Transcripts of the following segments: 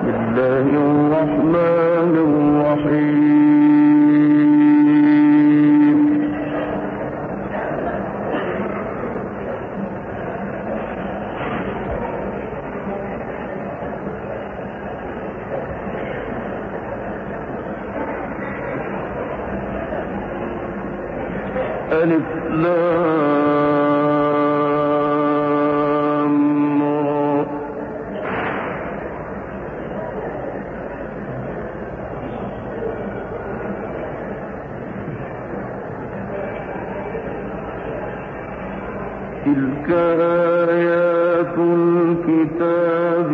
تلك آيات الكتاب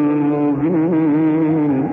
المبين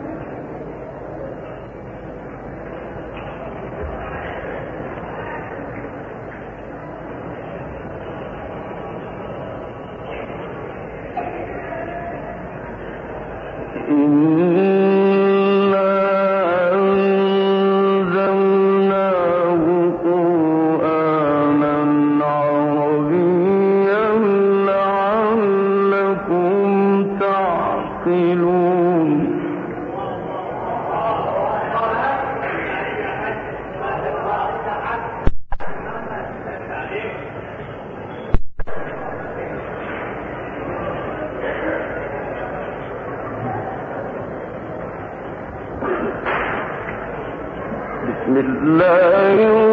بسم الله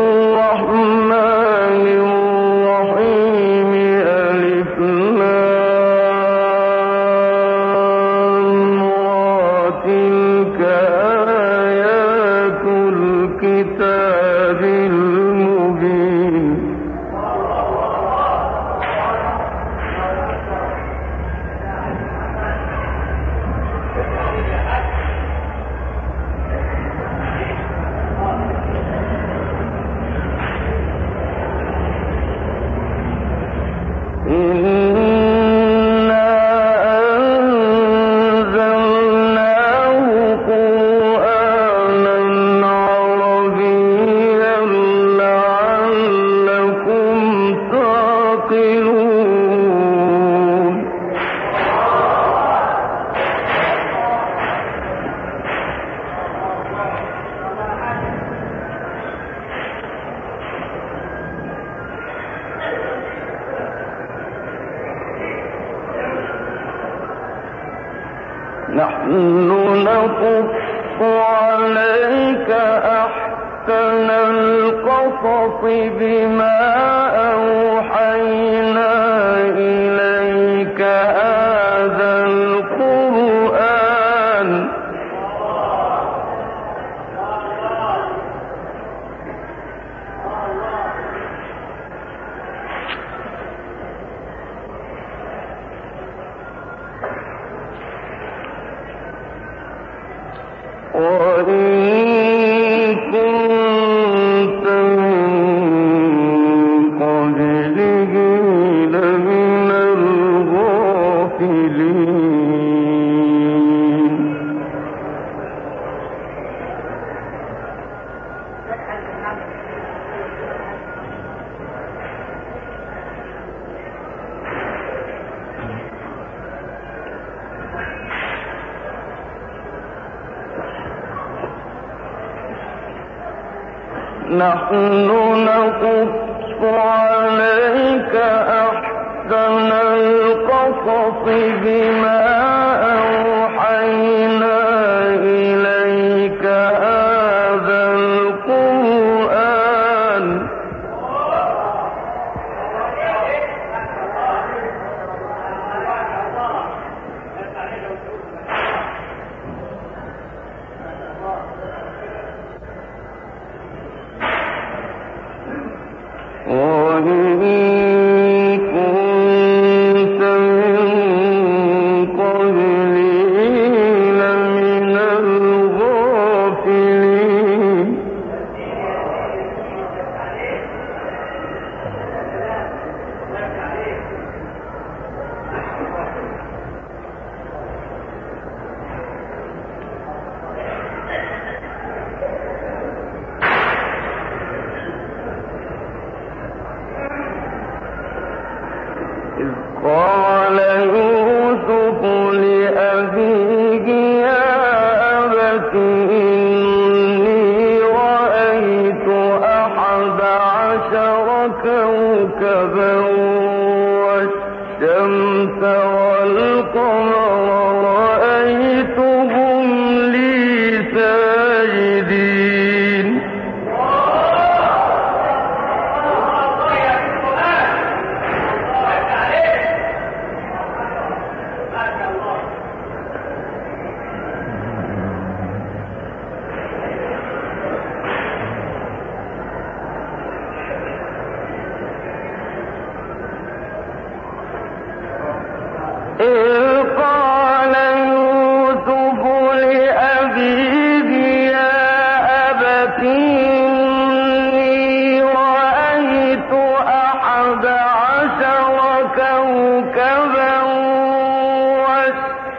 الرحمن الرحيم ألف لام را تلك آيات الكتاب المبين نحن نقص عليك أحسن القصص بما أوحينا إليك هذا القرآن وإن كنت من قبله لمن الغافلين نحن نقص عليك أحسن القصص بما أوحينا إليك هذا القرآن وإن كنت من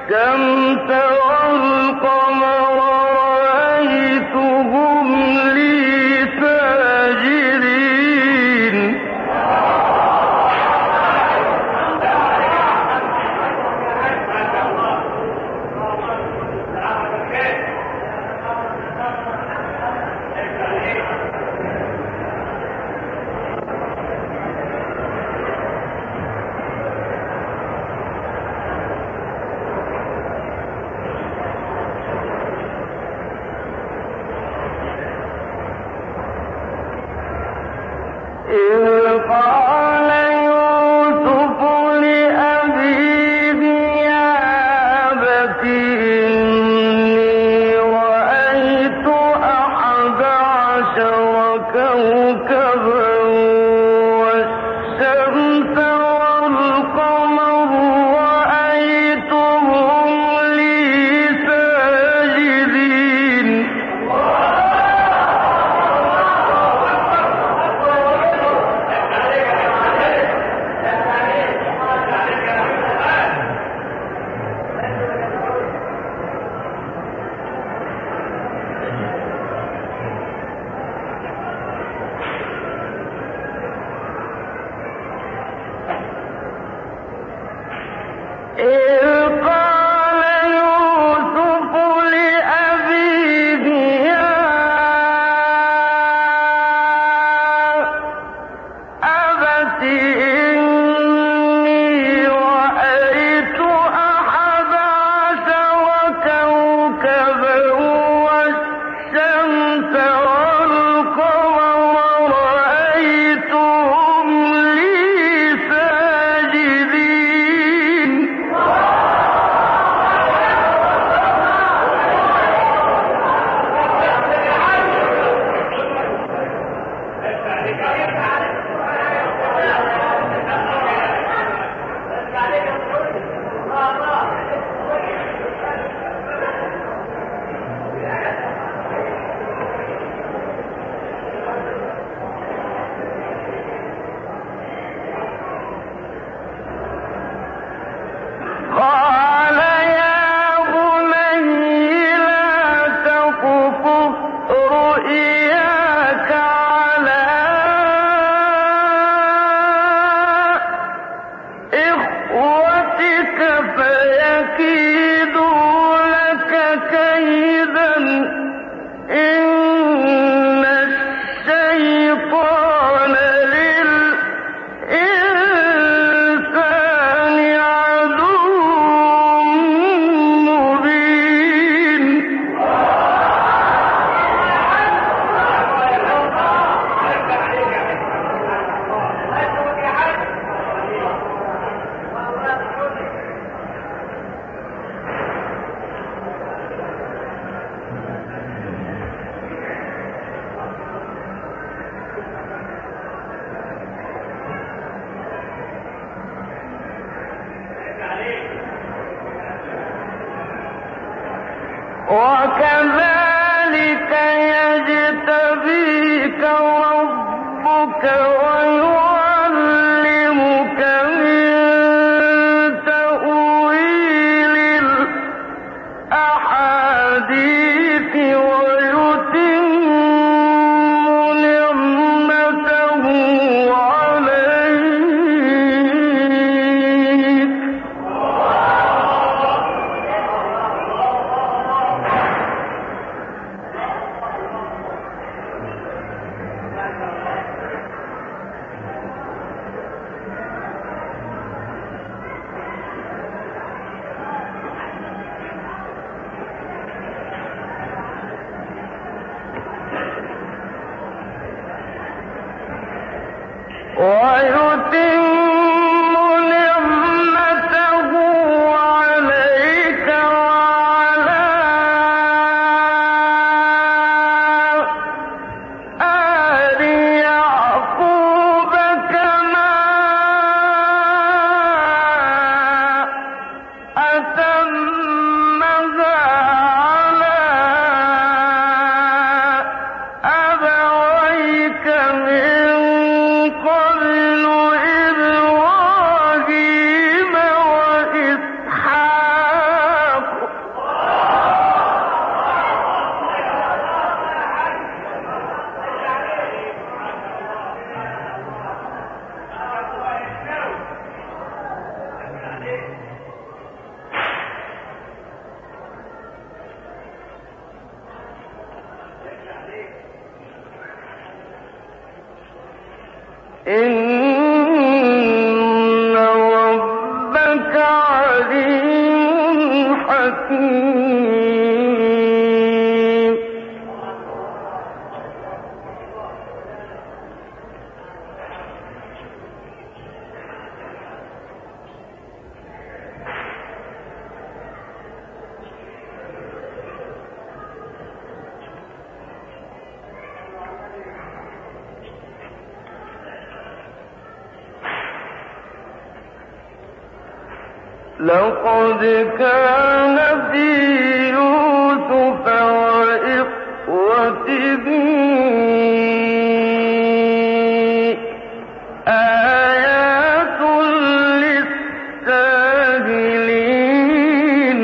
والشمس والقمر رأيتهم لي ساجدين وكذلك يجتبيك ربك ويعلمك من تأويل الأحاديث ويتم نعمته عليك إن ربك عليم حكيم. لقد كان في يوسف وإخوته آيات للسائلين.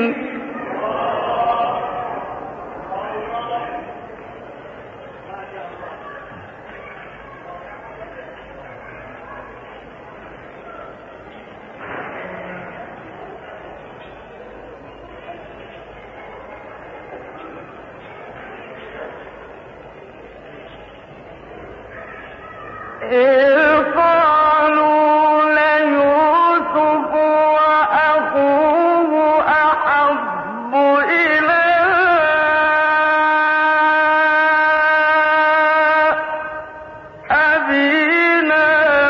قالوا ليوسف وأخوه أحب إلى أبينا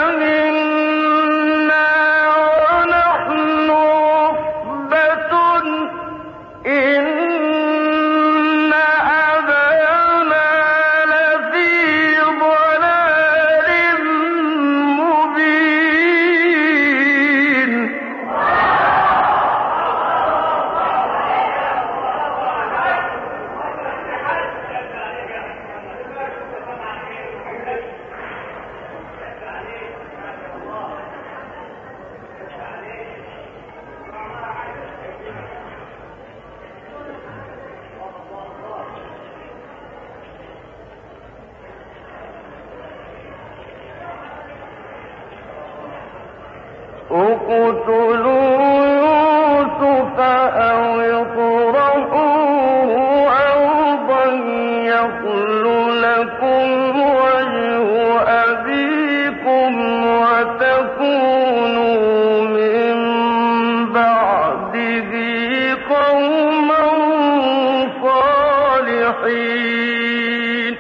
منا ونحن عصبة إن أبانا لفي ضلال مبين. اقتلوا يوسف أو اطرحوه أرضا يخل لكم وجه أبيكم وتكونوا من بعده قوما صالحين.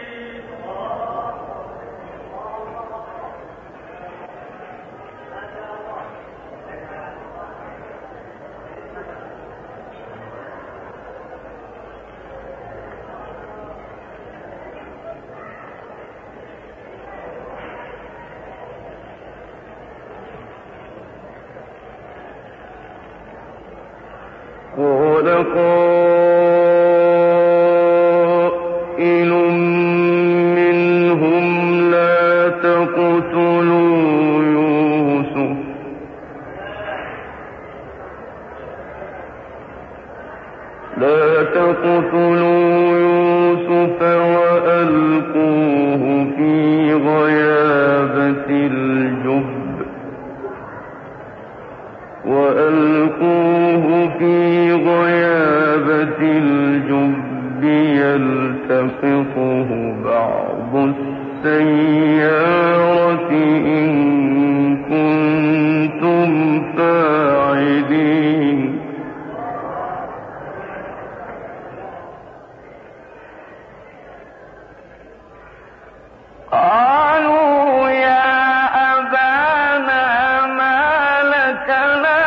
قال قائل منهم لا تقتلوا يوسف وألقوه في غيابة الجب يلتقطه بعض السيارة إن كنتم فاعلين. قالوا يا أبانا ما لك لا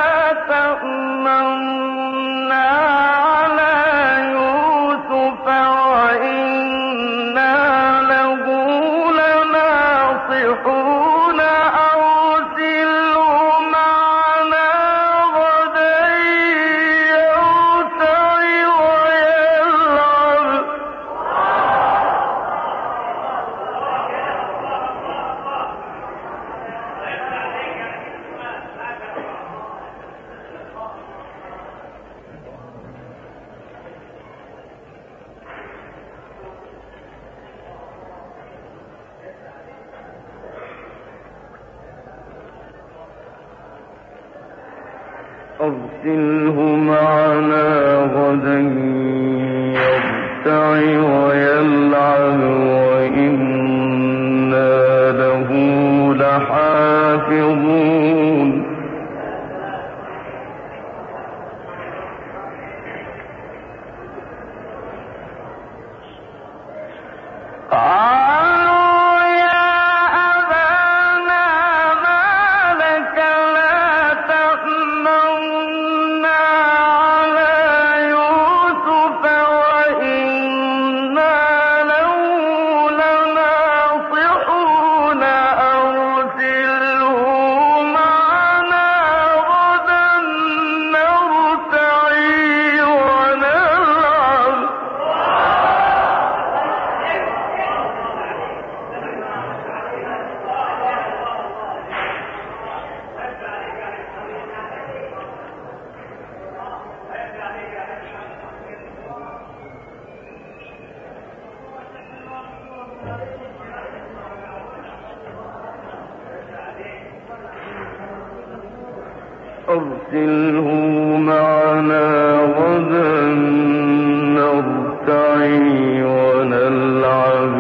تأمنا على يوسف وإنا له لناصحون أرسله معنا غدا يرتع ويلعب. أرسله معنا غدا يرتع ويلعب وإنا له لحافظون. أرسله معنا غدا نرتعي ونلعب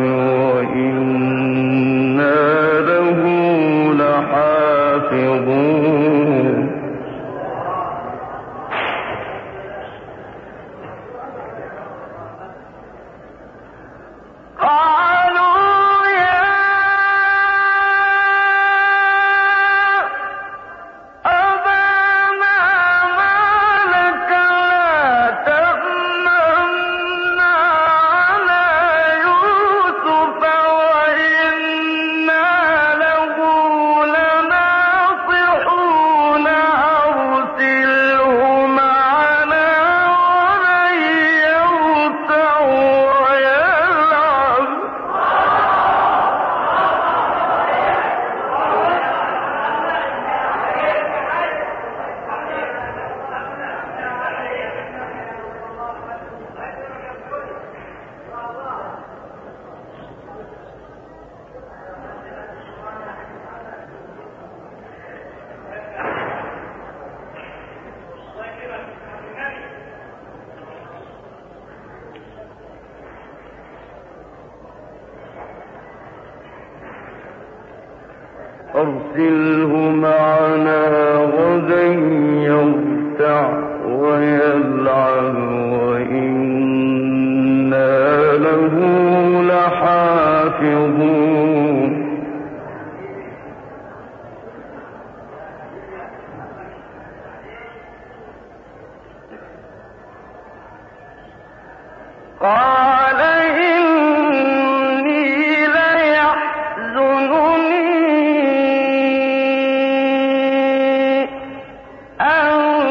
وإنا له لحافظون أرسله معنا غدا يرتع ويلعب وإنا له لحافظون قال إني ليحزنني أن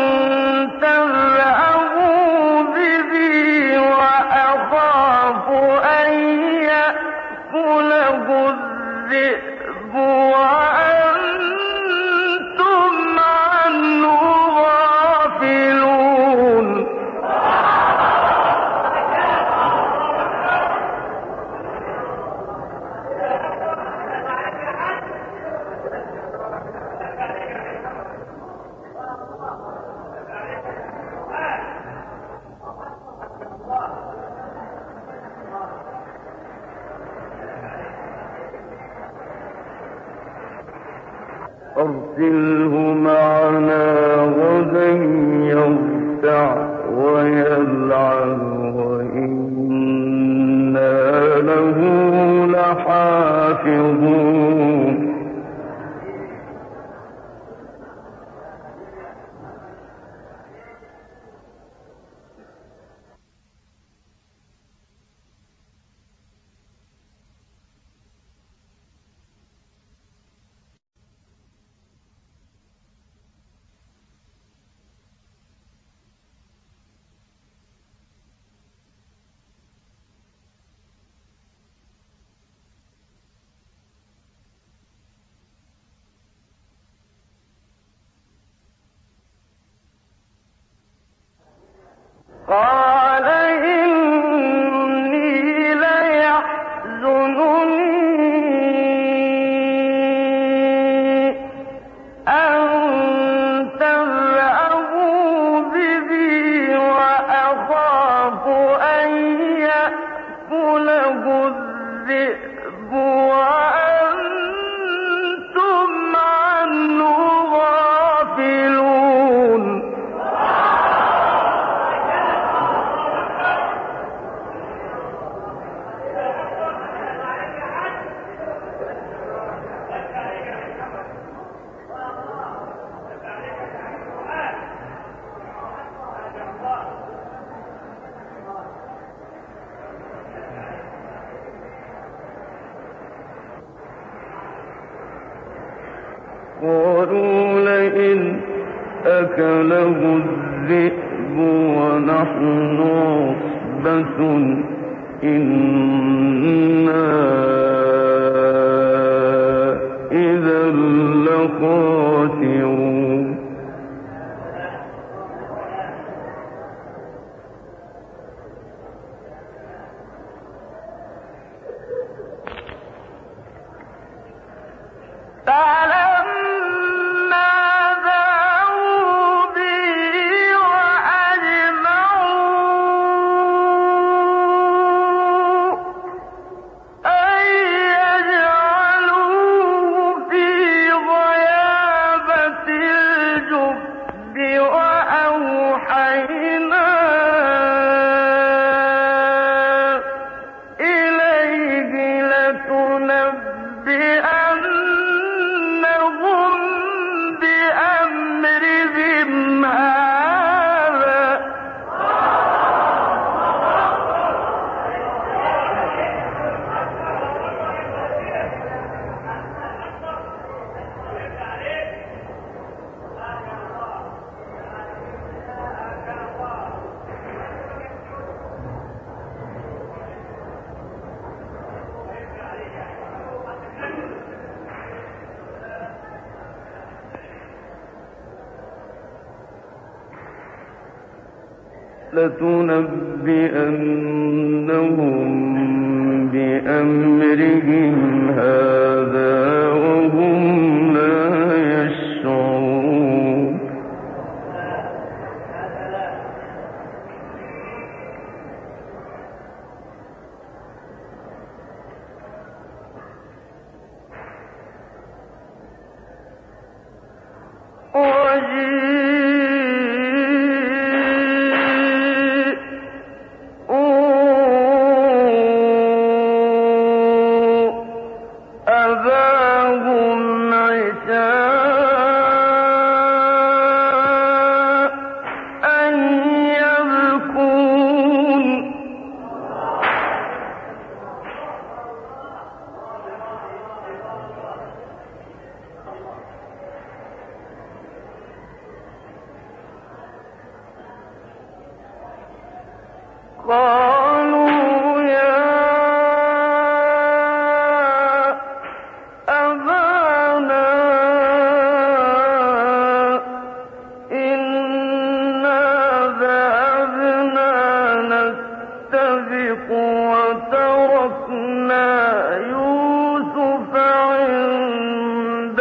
تذهبوا به وأخاف أن يأكله الذئب وأنتم عنه غافلون أرسله معنا غدا يرتع ويلعب وإنا له لحافظون قال إني ليحزنني أن تذهبوا به وأخاف أن يأكله الذئب وأنتم عنه غافلون قالوا لئن أكله الذئب ونحن عصبة إنا إذا لخاسرون فلما ذاقوا لتنبئنهم بأمرهم هذا وهم لا يشعرون قالوا يا أبانا إنا ذهبنا نستبق وتركنا يوسف عند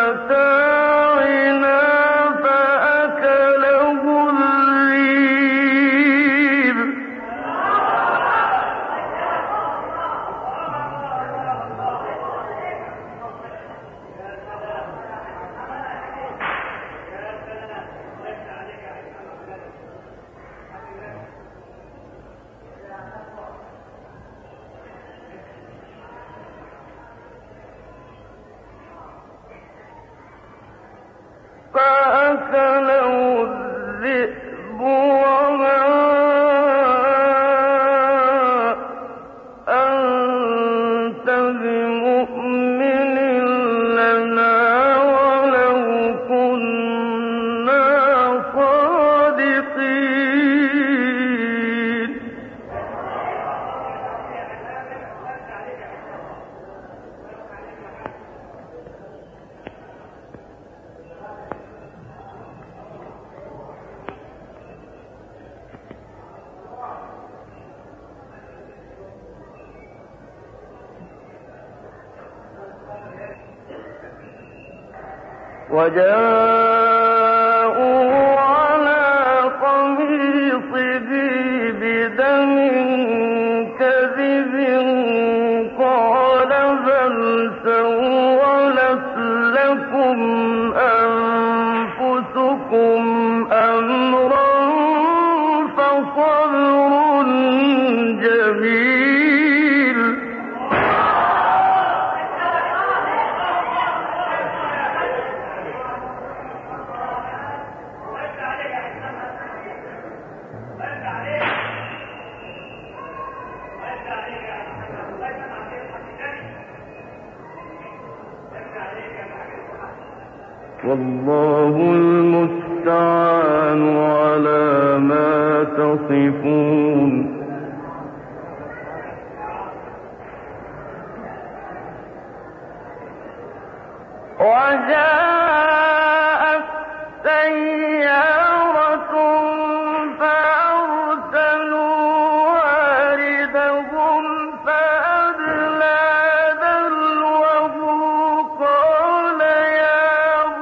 متاعنا فأكله الذئب وما أنت بمؤمن لنا ولو كنا صادقين وجاءوا على قميصه بدم كذب قال بل سولت لكم أنفسكم أمرا فصبر جميل والله المستعان على ما تصفون وجاءت سيارة فأرسلوا واردهم فأدلى دلوه قال يا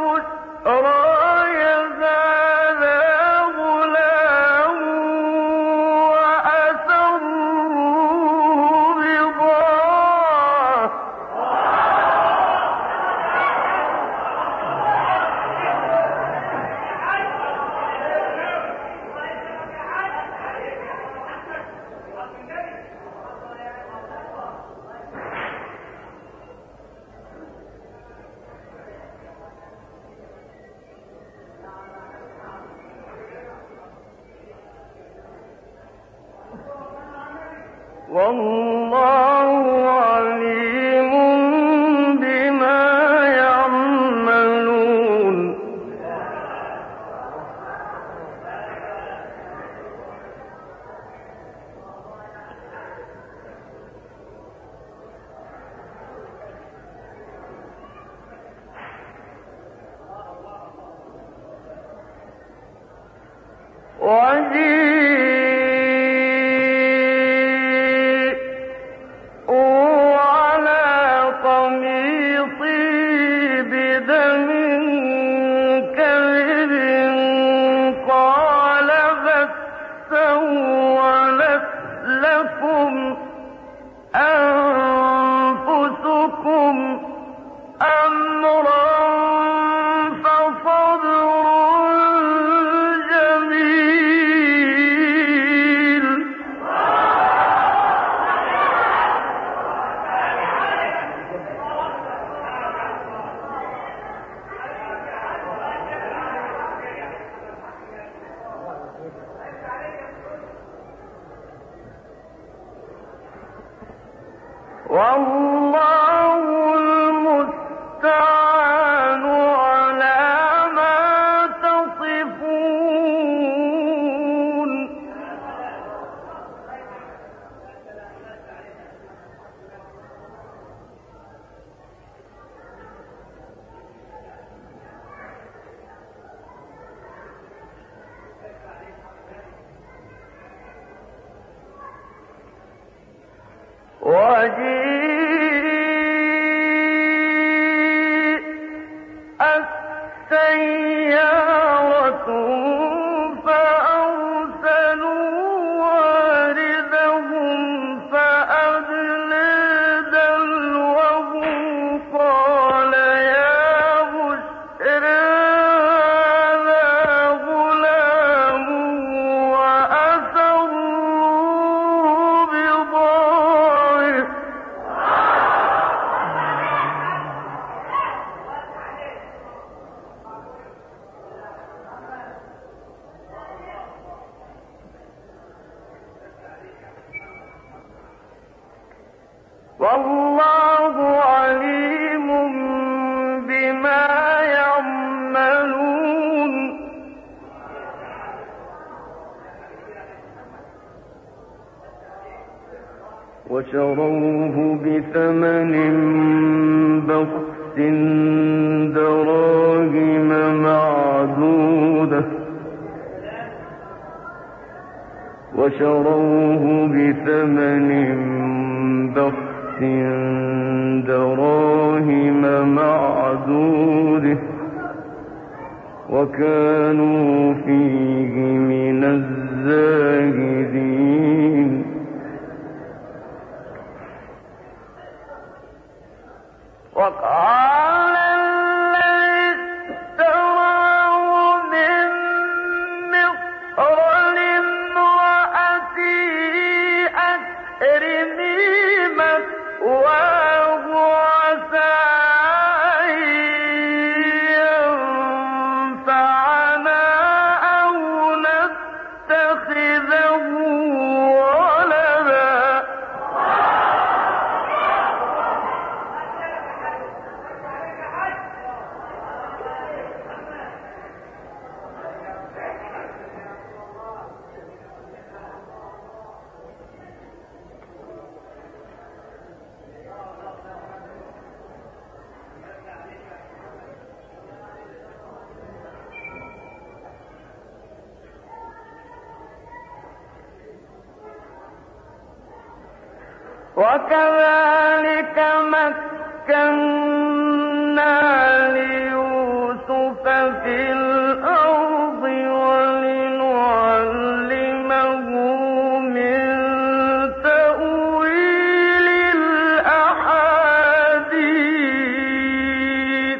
بشرى هذا غلام وأسروه بضاعة والله عليم بما يعملون وجيء لكم أنفسكم أمرا فصبر جميل. والله المستعان على ما تصفون. وجيءت سيارة فأرسلوا واردهم فأدلى دلوه قال يا بشرى هذا غلام وأسروا بضاعة. والله عليم بما يعملون. وشروه بثمن بخس دراهم معدودة وشروه بثمن بخس دراهم معدودة وكانوا فيه من الزاهدين. وقال الذي اشتراه من مصر لامرأته أكرمي مثواه عسى أن ينفعنا أو نتخذه ولدا. وكذلك مكنا ليوسف في الأرض ولنعلمه من تأويل الأحاديث.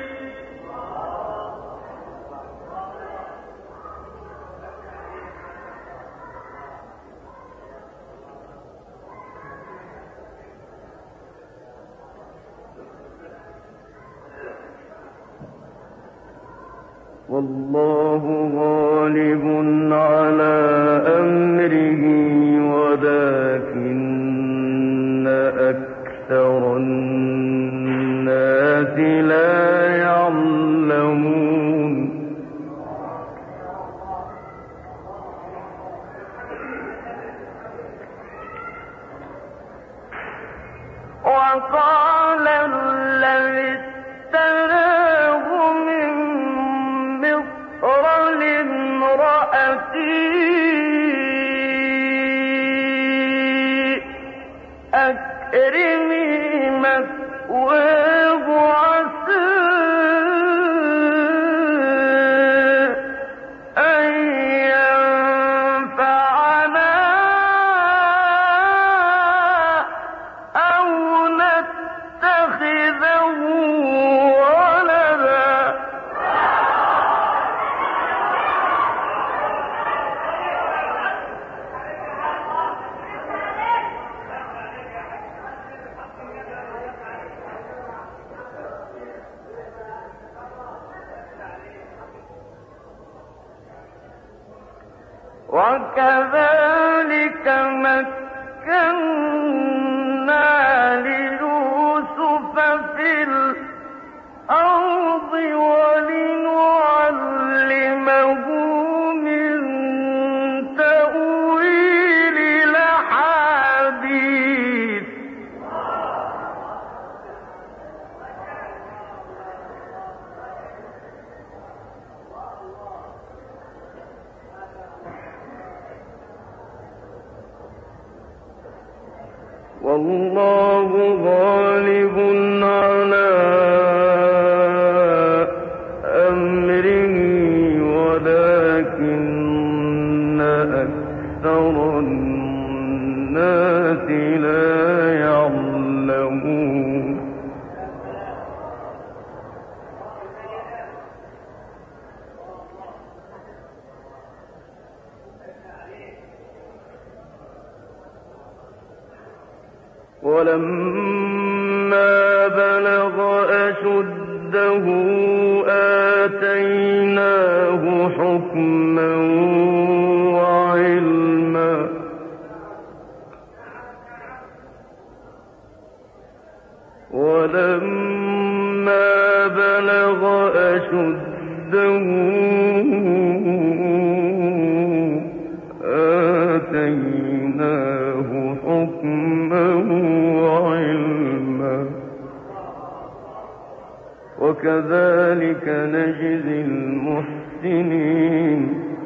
والله غالب على أمره ولكن أكثر الناس لا يعلمون. وقال الذي اشتراه من مصر لامرأته أكرمي مثواه عسى أن ينفعنا وكذلك مكنا ليوسف في الأرض ولنعلمه من تأويل الأحاديث. والله غالب على أمره ولكن أكثر الناس لا يعلمون. ولما بلغ أشده آتيناه حكما وعلما ولما بلغ أشده آتيناه حكما وعلما وكذلك نجزي المحسنين.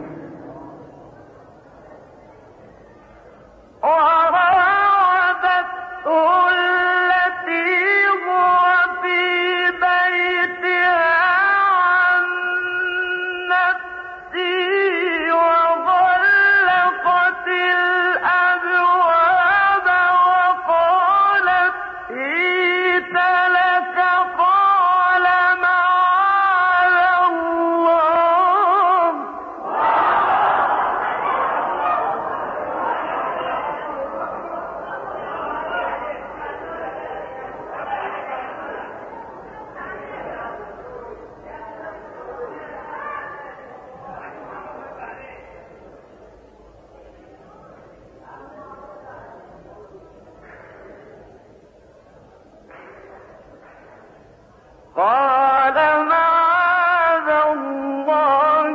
قال معاذ الله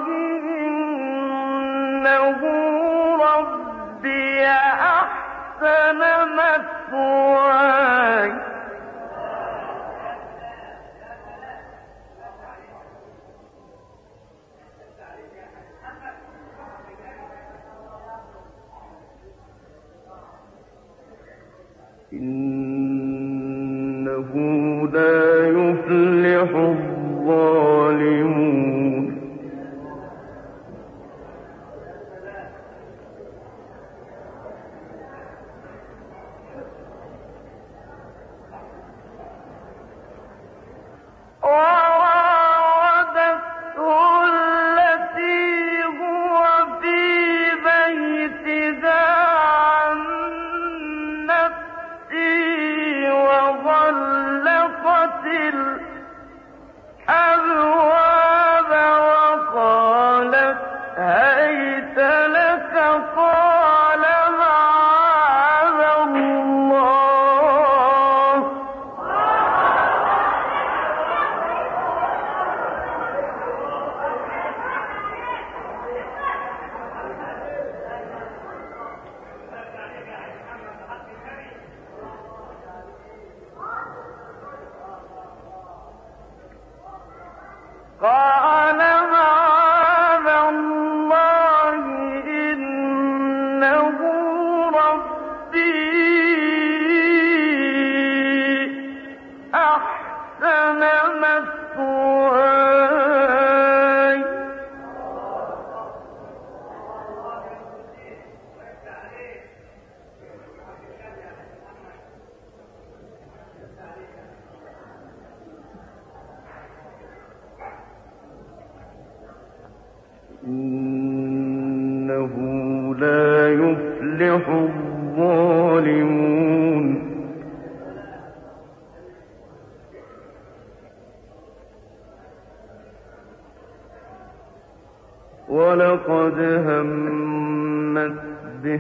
إنه ربي أحسن مثواي إنه لا يفلح الظالمون. قال معاذ الله إنه ربي أحسن مثواي إنه لا يفلح الظالمون. ولقد همت وهمت به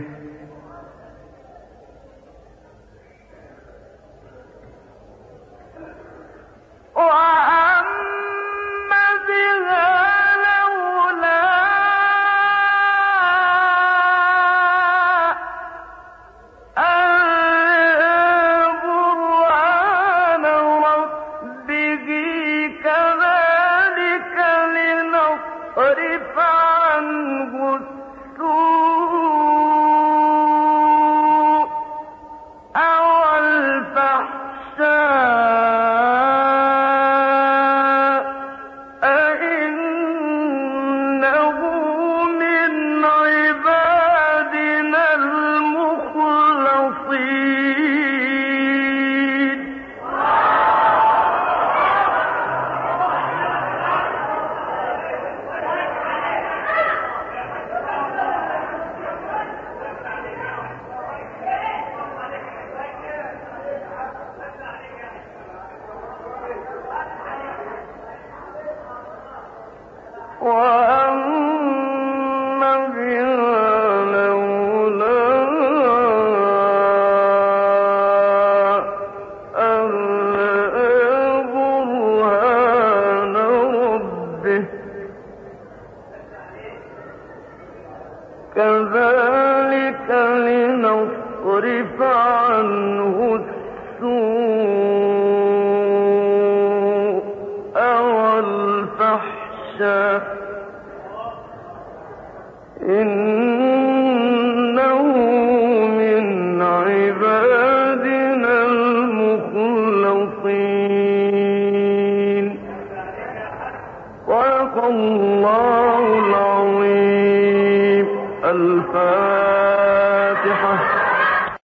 كذلك لنصرف عنه السوء والفحشاء إنه من عبادنا المخلصين. صدق الله العظيم. الفاتحة.